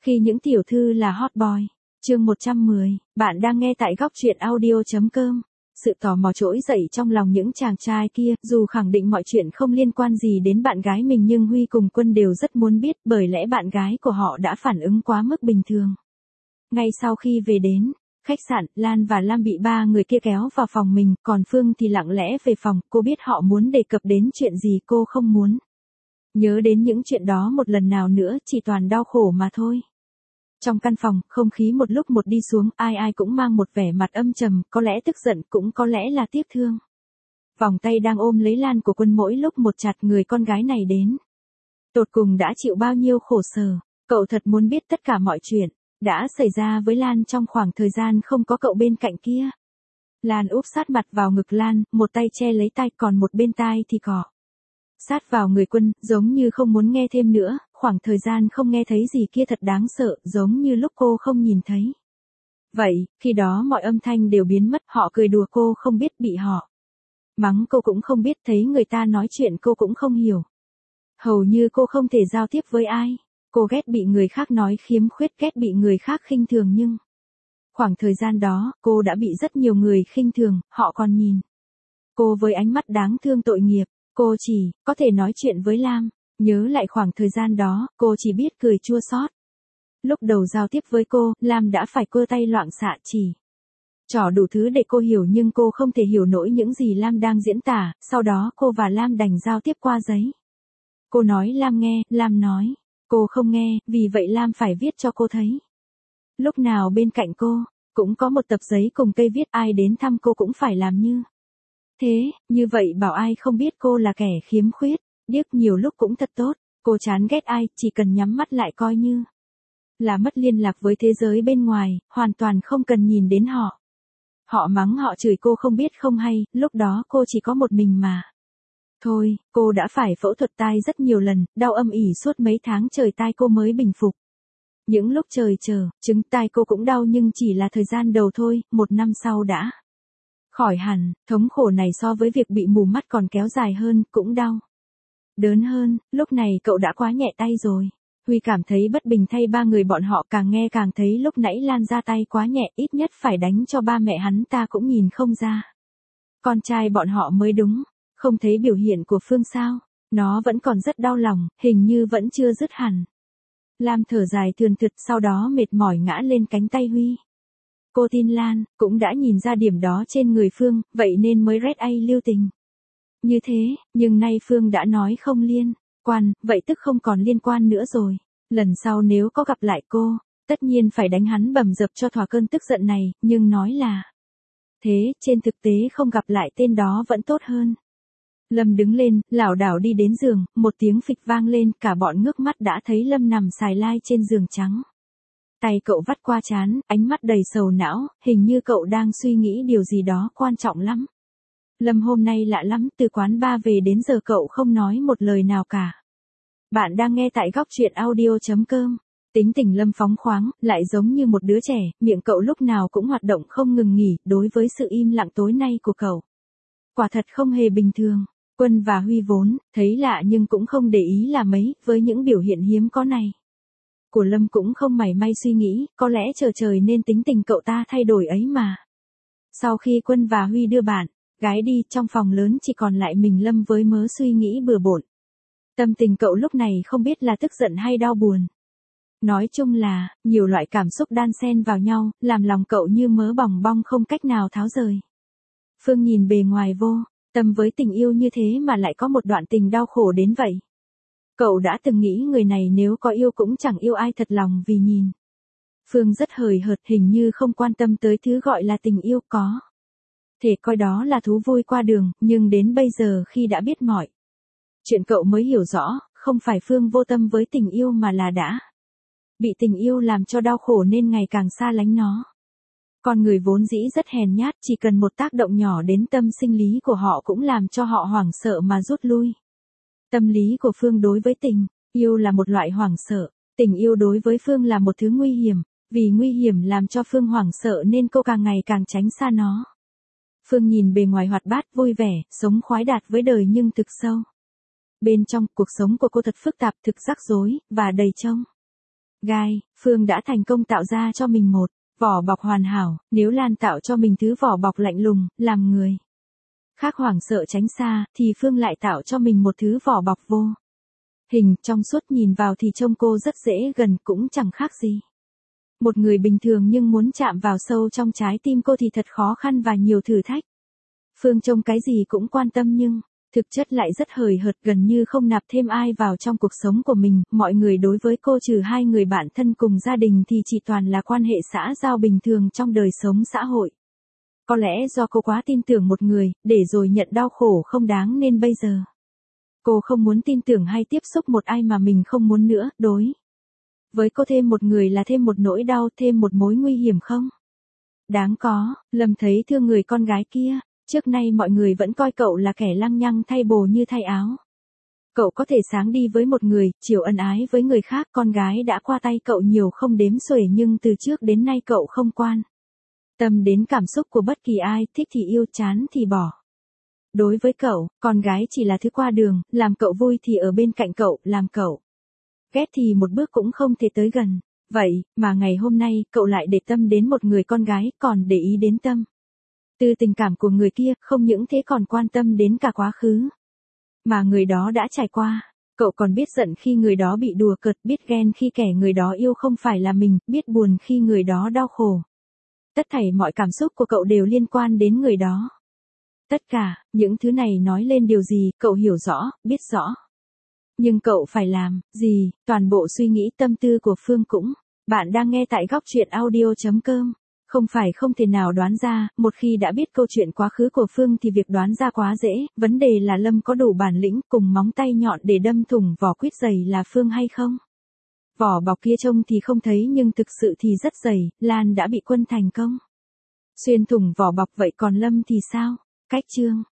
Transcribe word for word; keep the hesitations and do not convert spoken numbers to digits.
Khi những tiểu thư là hot boy. Chương một trăm mười, bạn đang nghe tại góc truyện audio chấm com. Sự tò mò trỗi dậy trong lòng những chàng trai kia, dù khẳng định mọi chuyện không liên quan gì đến bạn gái mình nhưng Huy cùng Quân đều rất muốn biết, bởi lẽ bạn gái của họ đã phản ứng quá mức bình thường. Ngay sau khi về đến khách sạn, Lan và Lam bị ba người kia kéo vào phòng mình, còn Phương thì lặng lẽ về phòng. Cô biết họ muốn đề cập đến chuyện gì cô không muốn nhớ đến những chuyện đó một lần nào nữa, chỉ toàn đau khổ mà thôi. Trong căn phòng, không khí một lúc một đi xuống, ai ai cũng mang một vẻ mặt âm trầm, có lẽ tức giận, cũng có lẽ là tiếc thương. Vòng tay đang ôm lấy Lan của Quân mỗi lúc một chặt, người con gái này đến tột cùng đã chịu bao nhiêu khổ sở. Cậu thật muốn biết tất cả mọi chuyện đã xảy ra với Lan trong khoảng thời gian không có cậu bên cạnh kia. Lan úp sát mặt vào ngực Lan, một tay che lấy tai, còn một bên tai thì cọ sát vào người Quân, giống như không muốn nghe thêm nữa. Khoảng thời gian không nghe thấy gì kia thật đáng sợ, giống như lúc cô không nhìn thấy. Vậy, khi đó mọi âm thanh đều biến mất, họ cười đùa cô không biết, bị họ mắng cô cũng không biết, thấy người ta nói chuyện cô cũng không hiểu. Hầu như cô không thể giao tiếp với ai. Cô ghét bị người khác nói khiếm khuyết, ghét bị người khác khinh thường, nhưng khoảng thời gian đó, cô đã bị rất nhiều người khinh thường, họ còn nhìn cô với ánh mắt đáng thương tội nghiệp. Cô chỉ có thể nói chuyện với Lam. Nhớ lại khoảng thời gian đó, cô chỉ biết cười chua xót. Lúc đầu giao tiếp với cô, Lam đã phải cưa tay loạn xạ chỉ trỏ đủ thứ để cô hiểu, nhưng cô không thể hiểu nổi những gì Lam đang diễn tả. Sau đó cô và Lam đành giao tiếp qua giấy. Cô nói Lam nghe, Lam nói cô không nghe, vì vậy Lam phải viết cho cô thấy. Lúc nào bên cạnh cô cũng có một tập giấy cùng cây viết, ai đến thăm cô cũng phải làm như thế, như vậy bảo ai không biết cô là kẻ khiếm khuyết. Điếc nhiều lúc cũng thật tốt, cô chán ghét ai, chỉ cần nhắm mắt lại coi như là mất liên lạc với thế giới bên ngoài, hoàn toàn không cần nhìn đến họ. Họ mắng họ chửi cô không biết không hay, lúc đó cô chỉ có một mình mà thôi. Cô đã phải phẫu thuật tai rất nhiều lần, đau âm ỉ suốt mấy tháng trời tai cô mới bình phục. Những lúc trời chờ, chứng tai cô cũng đau nhưng chỉ là thời gian đầu thôi, một năm sau đã khỏi hẳn. Thống khổ này so với việc bị mù mắt còn kéo dài hơn, cũng đau đớn hơn. Lúc này cậu đã quá nhẹ tay rồi. Huy cảm thấy bất bình thay ba người bọn họ, càng nghe càng thấy lúc nãy Lan ra tay quá nhẹ, ít nhất phải đánh cho ba mẹ hắn ta cũng nhìn không ra. Con trai bọn họ mới đúng. Không thấy biểu hiện của Phương sao? Nó vẫn còn rất đau lòng, hình như vẫn chưa dứt hẳn. Lam thở dài thườn thượt, sau đó mệt mỏi ngã lên cánh tay Huy. Cô tin Lan cũng đã nhìn ra điểm đó trên người Phương, vậy nên mới red a lưu tình như thế, nhưng nay Phương đã nói không liên quan, vậy tức không còn liên quan nữa rồi. Lần sau nếu có gặp lại cô, tất nhiên phải đánh hắn bầm dập cho thỏa cơn tức giận này, nhưng nói là thế, trên thực tế không gặp lại tên đó vẫn tốt hơn. Lâm đứng lên, lảo đảo đi đến giường, một tiếng phịch vang lên, cả bọn ngước mắt đã thấy Lâm nằm xài lai trên giường trắng. Tay cậu vắt qua trán, ánh mắt đầy sầu não, hình như cậu đang suy nghĩ điều gì đó quan trọng lắm. Lâm hôm nay lạ lắm, từ quán bar về đến giờ cậu không nói một lời nào cả. Bạn đang nghe tại góc truyện audio chấm com. Tính tình Lâm phóng khoáng, lại giống như một đứa trẻ, miệng cậu lúc nào cũng hoạt động không ngừng nghỉ. Đối với sự im lặng tối nay của cậu, quả thật không hề bình thường. Quân và Huy vốn thấy lạ nhưng cũng không để ý là mấy, với những biểu hiện hiếm có này của Lâm cũng không mảy may suy nghĩ, có lẽ chờ trời nên tính tình cậu ta thay đổi ấy mà. Sau khi Quân và Huy đưa bạn gái đi, trong phòng lớn chỉ còn lại mình Lâm với mớ suy nghĩ bừa bộn. Tâm tình cậu lúc này không biết là tức giận hay đau buồn. Nói chung là, nhiều loại cảm xúc đan xen vào nhau, làm lòng cậu như mớ bòng bong không cách nào tháo rời. Phương nhìn bề ngoài vô tâm với tình yêu như thế mà lại có một đoạn tình đau khổ đến vậy. Cậu đã từng nghĩ người này nếu có yêu cũng chẳng yêu ai thật lòng, vì nhìn Phương rất hời hợt, hình như không quan tâm tới thứ gọi là tình yêu, có thể coi đó là thú vui qua đường, nhưng đến bây giờ khi đã biết mọi chuyện cậu mới hiểu rõ, không phải Phương vô tâm với tình yêu mà là đã bị tình yêu làm cho đau khổ nên ngày càng xa lánh nó. Con người vốn dĩ rất hèn nhát, chỉ cần một tác động nhỏ đến tâm sinh lý của họ cũng làm cho họ hoảng sợ mà rút lui. Tâm lý của Phương đối với tình yêu là một loại hoảng sợ, tình yêu đối với Phương là một thứ nguy hiểm, vì nguy hiểm làm cho Phương hoảng sợ nên cô càng ngày càng tránh xa nó. Phương nhìn bề ngoài hoạt bát vui vẻ, sống khoái đạt với đời nhưng thực sâu bên trong, cuộc sống của cô thật phức tạp, thực rắc rối và đầy trông gai, Phương đã thành công tạo ra cho mình một vỏ bọc hoàn hảo, nếu Lan tạo cho mình thứ vỏ bọc lạnh lùng, làm người khác hoảng sợ tránh xa, thì Phương lại tạo cho mình một thứ vỏ bọc vô hình, trong suốt, nhìn vào thì trông cô rất dễ gần, cũng chẳng khác gì một người bình thường, nhưng muốn chạm vào sâu trong trái tim cô thì thật khó khăn và nhiều thử thách. Phương trông cái gì cũng quan tâm nhưng thực chất lại rất hời hợt, gần như không nạp thêm ai vào trong cuộc sống của mình, mọi người đối với cô trừ hai người bạn thân cùng gia đình thì chỉ toàn là quan hệ xã giao bình thường trong đời sống xã hội. Có lẽ do cô quá tin tưởng một người, để rồi nhận đau khổ không đáng nên bây giờ cô không muốn tin tưởng hay tiếp xúc một ai mà mình không muốn nữa. Đối với cô thêm một người là thêm một nỗi đau, thêm một mối nguy hiểm không đáng có. Lâm thấy thương người con gái kia. Trước nay mọi người vẫn coi cậu là kẻ lăng nhăng thay bồ như thay áo. Cậu có thể sáng đi với một người, chiều ân ái với người khác, con gái đã qua tay cậu nhiều không đếm xuể, nhưng từ trước đến nay cậu không quan tâm đến cảm xúc của bất kỳ ai, thích thì yêu, chán thì bỏ. Đối với cậu, con gái chỉ là thứ qua đường, làm cậu vui thì ở bên cạnh cậu, làm cậu ghét thì một bước cũng không thể tới gần. Vậy, mà ngày hôm nay, cậu lại để tâm đến một người con gái, còn để ý đến tâm từ tình cảm của người kia, không những thế còn quan tâm đến cả quá khứ mà người đó đã trải qua. Cậu còn biết giận khi người đó bị đùa cợt, biết ghen khi kẻ người đó yêu không phải là mình, biết buồn khi người đó đau khổ. Tất thảy mọi cảm xúc của cậu đều liên quan đến người đó. Tất cả, những thứ này nói lên điều gì, cậu hiểu rõ, biết rõ. Nhưng cậu phải làm gì, toàn bộ suy nghĩ tâm tư của Phương cũng. Bạn đang nghe tại góc truyện audio chấm com. Không phải không thể nào đoán ra, một khi đã biết câu chuyện quá khứ của Phương thì việc đoán ra quá dễ, vấn đề là Lâm có đủ bản lĩnh cùng móng tay nhọn để đâm thủng vỏ quýt dày là Phương hay không. Vỏ bọc kia trông thì không thấy nhưng thực sự thì rất dày, Lan đã bị Quân thành công xuyên thủng vỏ bọc, vậy còn Lâm thì sao? Cách chương